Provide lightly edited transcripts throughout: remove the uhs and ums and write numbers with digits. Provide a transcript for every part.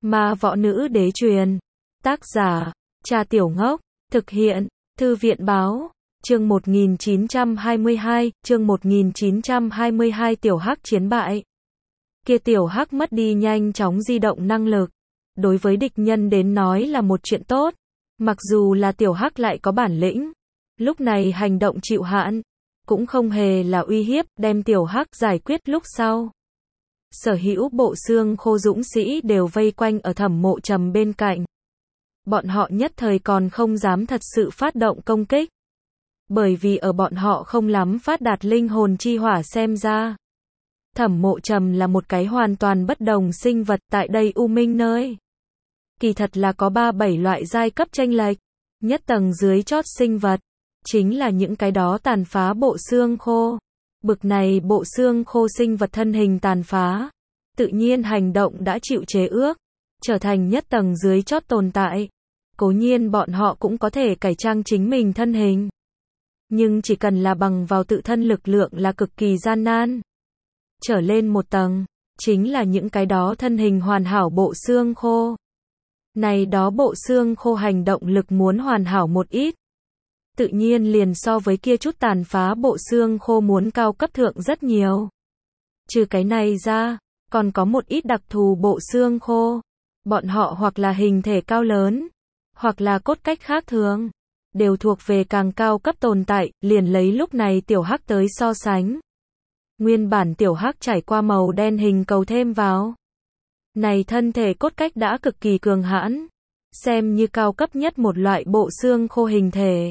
Ma Võ Nữ Đế truyền. Tác giả, Cha Tiểu Ngốc. Thực hiện, Thư viện báo. Chương 1922, chương 1922 Tiểu Hắc chiến bại. Kia Tiểu Hắc mất đi nhanh chóng di động năng lực. Đối với địch nhân đến nói là một chuyện tốt. Mặc dù là Tiểu Hắc lại có bản lĩnh. Lúc này hành động chịu hạn. Cũng không hề là uy hiếp, đem Tiểu Hắc giải quyết lúc sau. Sở hữu bộ xương khô dũng sĩ đều vây quanh ở Thẩm Mộ Trầm bên cạnh. Bọn họ nhất thời còn không dám thật sự phát động công kích. Bởi vì ở bọn họ không lắm phát đạt linh hồn chi hỏa xem ra. Thẩm Mộ Trầm là một cái hoàn toàn bất đồng sinh vật tại đây U Minh nơi. Kỳ thật là có 3-7 loại giai cấp chênh lệch. Nhất tầng dưới chót sinh vật. Chính là những cái đó tàn phá bộ xương khô. Bực này bộ xương khô sinh vật thân hình tàn phá. Tự nhiên hành động đã chịu chế ước. Trở thành nhất tầng dưới chót tồn tại. Cố nhiên bọn họ cũng có thể cải trang chính mình thân hình. Nhưng chỉ cần là bằng vào tự thân lực lượng là cực kỳ gian nan. Trở lên một tầng. Chính là những cái đó thân hình hoàn hảo bộ xương khô. Này đó bộ xương khô hành động lực muốn hoàn hảo một ít. Tự nhiên liền so với kia chút tàn phá bộ xương khô muốn cao cấp thượng rất nhiều. Trừ cái này ra, còn có một ít đặc thù bộ xương khô. Bọn họ hoặc là hình thể cao lớn, hoặc là cốt cách khác thường, đều thuộc về càng cao cấp tồn tại, liền lấy lúc này Tiểu Hắc tới so sánh. Nguyên bản Tiểu Hắc trải qua màu đen hình cầu thêm vào. Này thân thể cốt cách đã cực kỳ cường hãn, xem như cao cấp nhất một loại bộ xương khô hình thể.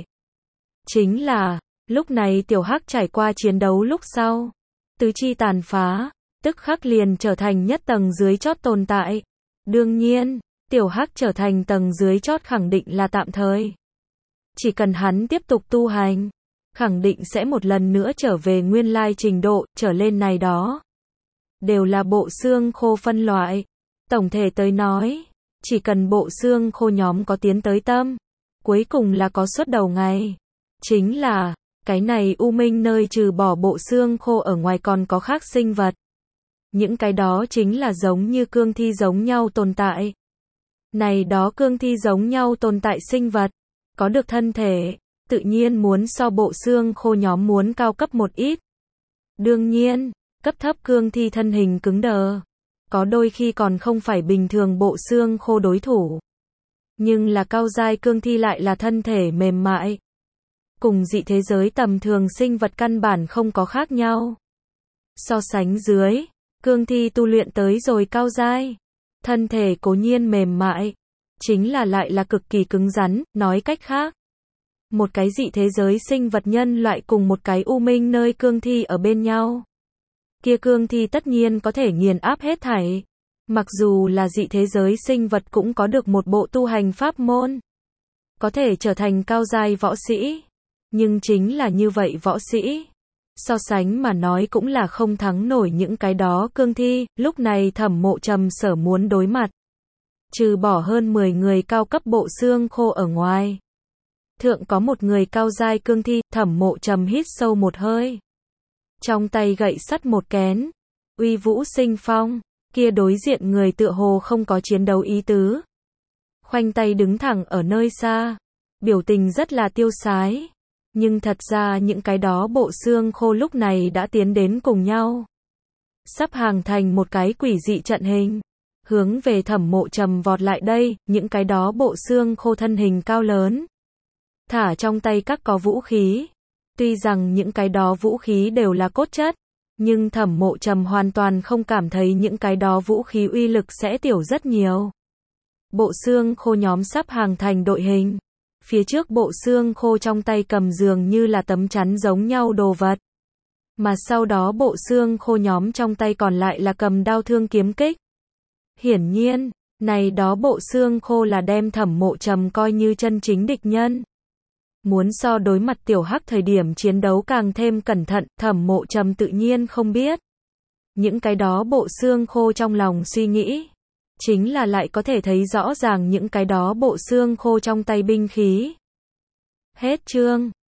Chính là, lúc này Tiểu Hắc trải qua chiến đấu lúc sau, tứ chi tàn phá, tức khắc liền trở thành nhất tầng dưới chót tồn tại. Đương nhiên, Tiểu Hắc trở thành tầng dưới chót khẳng định là tạm thời. Chỉ cần hắn tiếp tục tu hành, khẳng định sẽ một lần nữa trở về nguyên lai trình độ, trở lên này đó. Đều là bộ xương khô phân loại. Tổng thể tới nói, chỉ cần bộ xương khô nhóm có tiến tới tâm, cuối cùng là có xuất đầu ngày. Chính là, cái này U Minh nơi trừ bỏ bộ xương khô ở ngoài còn có khác sinh vật. Những cái đó chính là giống như cương thi giống nhau tồn tại. Này đó cương thi giống nhau tồn tại sinh vật, có được thân thể, tự nhiên muốn so bộ xương khô nhóm muốn cao cấp một ít. Đương nhiên, cấp thấp cương thi thân hình cứng đờ, có đôi khi còn không phải bình thường bộ xương khô đối thủ. Nhưng là cao giai cương thi lại là thân thể mềm mại. Cùng dị thế giới tầm thường sinh vật căn bản không có khác nhau. So sánh dưới, cương thi tu luyện tới rồi cao giai, thân thể cố nhiên mềm mại, chính là lại là cực kỳ cứng rắn, nói cách khác. Một cái dị thế giới sinh vật nhân loại cùng một cái U Minh nơi cương thi ở bên nhau. Kia cương thi tất nhiên có thể nghiền áp hết thảy. Mặc dù là dị thế giới sinh vật cũng có được một bộ tu hành pháp môn. Có thể trở thành cao giai võ sĩ. Nhưng chính là như vậy võ sĩ. So sánh mà nói cũng là không thắng nổi những cái đó cương thi, lúc này Thẩm Mộ Trầm sở muốn đối mặt. Trừ bỏ hơn 10 người cao cấp bộ xương khô ở ngoài. Thượng có một người cao giai cương thi, Thẩm Mộ Trầm hít sâu một hơi. Trong tay gậy sắt một kén, uy vũ sinh phong, kia đối diện người tựa hồ không có chiến đấu ý tứ. Khoanh tay đứng thẳng ở nơi xa, biểu tình rất là tiêu sái. Nhưng thật ra những cái đó bộ xương khô lúc này đã tiến đến cùng nhau. Sắp hàng thành một cái quỷ dị trận hình. Hướng về Thẩm Mộ Trầm vọt lại đây, những cái đó bộ xương khô thân hình cao lớn. Thả trong tay các có vũ khí. Tuy rằng những cái đó vũ khí đều là cốt chất. Nhưng Thẩm Mộ Trầm hoàn toàn không cảm thấy những cái đó vũ khí uy lực sẽ tiểu rất nhiều. Bộ xương khô nhóm sắp hàng thành đội hình. Phía trước bộ xương khô trong tay cầm dường như là tấm chắn giống nhau đồ vật. Mà sau đó bộ xương khô nhóm trong tay còn lại là cầm đao thương kiếm kích. Hiển nhiên, này đó bộ xương khô là đem Thẩm Mộ Trầm coi như chân chính địch nhân. Muốn so đối mặt Tiểu Hắc thời điểm chiến đấu càng thêm cẩn thận, Thẩm Mộ Trầm tự nhiên không biết. Những cái đó bộ xương khô trong lòng suy nghĩ. Chính là lại có thể thấy rõ ràng những cái đó bộ xương khô trong tay binh khí. Hết chương.